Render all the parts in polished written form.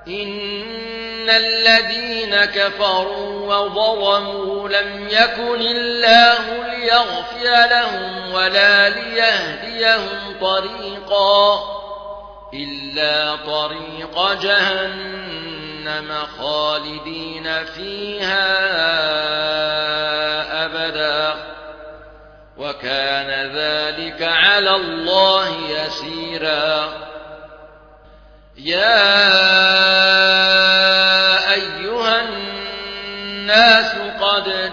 إن الذين كفروا وظلموا لم يكن الله ليغفر لهم ولا ليهديهم طريقا إلا طريق جهنم خالدين فيها أبدا وكان ذلك على الله يسيرا يا أيها الناس قد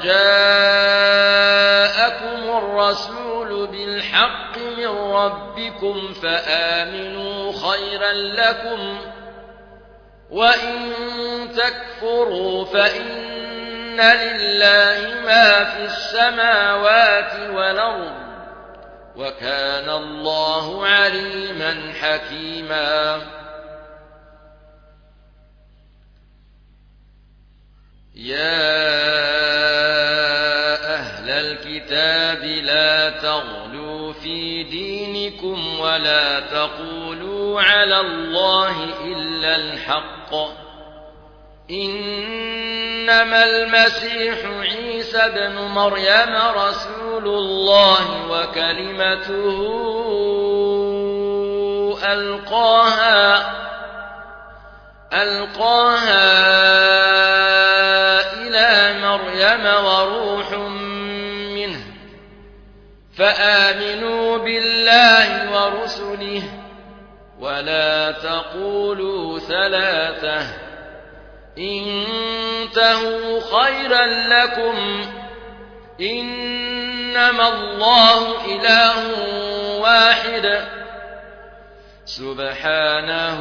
جاءكم الرسول بالحق من ربكم فآمنوا خيرا لكم وإن تكفروا فإن لله ما في السماوات والأرض وكان الله عليما حكيما يا أهل الكتاب لا تغلوا في دينكم ولا تقولوا على الله إلا الحق إنما المسيح عيسى بن مريم رسول الله وكلمته ألقاها إلى مريم وروح منه فآمنوا بالله ورسله ولا تقولوا ثلاثة انتهوا خيرا لكم إنما الله إله واحد سبحانه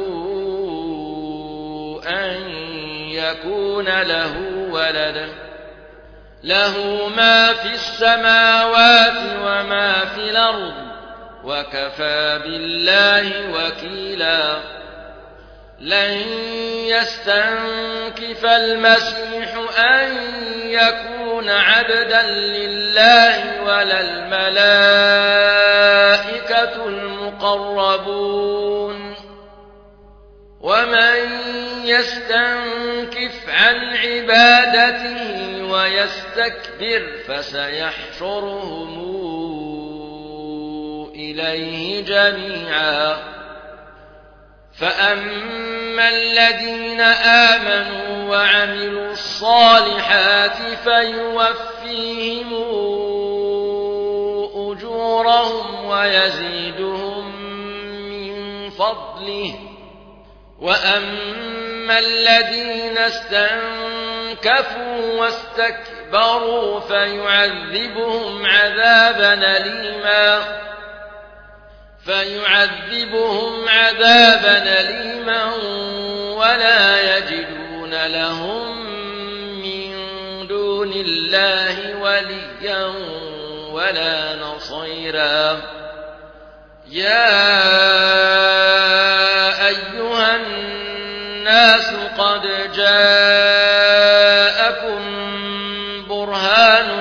أن يكون له ولد له ما في السماوات وما في الأرض وكفى بالله وكيلا لن يستنكف المسيح أن يكون عبدا لله ولا الملائكة المقربون ومن يستنكف عن عبادته ويستكبر فسيحشرهم إليه جميعا فأما الذين آمنوا وعملوا الصالحات فيوفيهم أجورهم ويزيدهم من فضله وأما الذين استنكفوا واستكبروا فيعذبهم عذابا أليما ولا يجدون لهم من دون الله وليا ولا نصيرا يا أيها الناس قد جاءكم برهان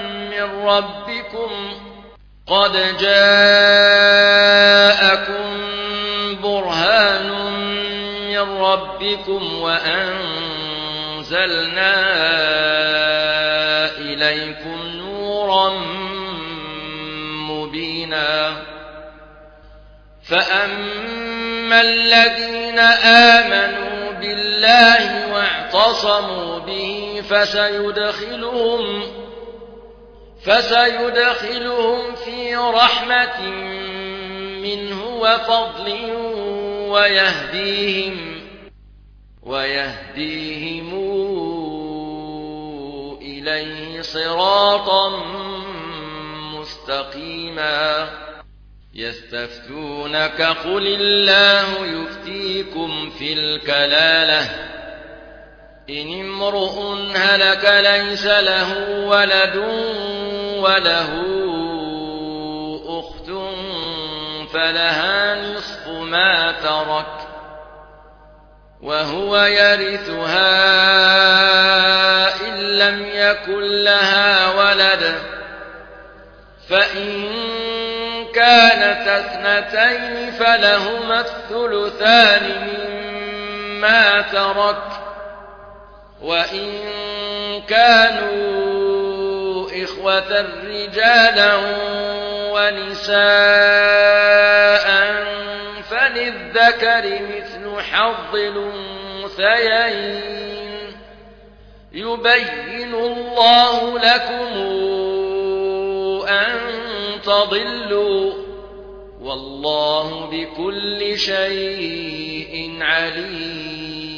من ربكم وأنزلنا إليكم نورا مبينا فأما الذين آمنوا بالله واعتصموا به فسيدخلهم في رحمة منه وفضل ويهديهم إليه صراطا مستقيما يستفتونك قل الله يفتيكم في الكلالة إن امرؤ هلك ليس له ولد وله أخت فلها نصف ما ترك وهو يرثها إن لم يكن لها ولد فإن كانت اثنتين فلهما الثلثان مما ترك وإن كانوا إخوة رجالا ونساء فللذكر مثل حظ الأنثيين يبين الله لكم أن تضلوا والله بكل شيء عليم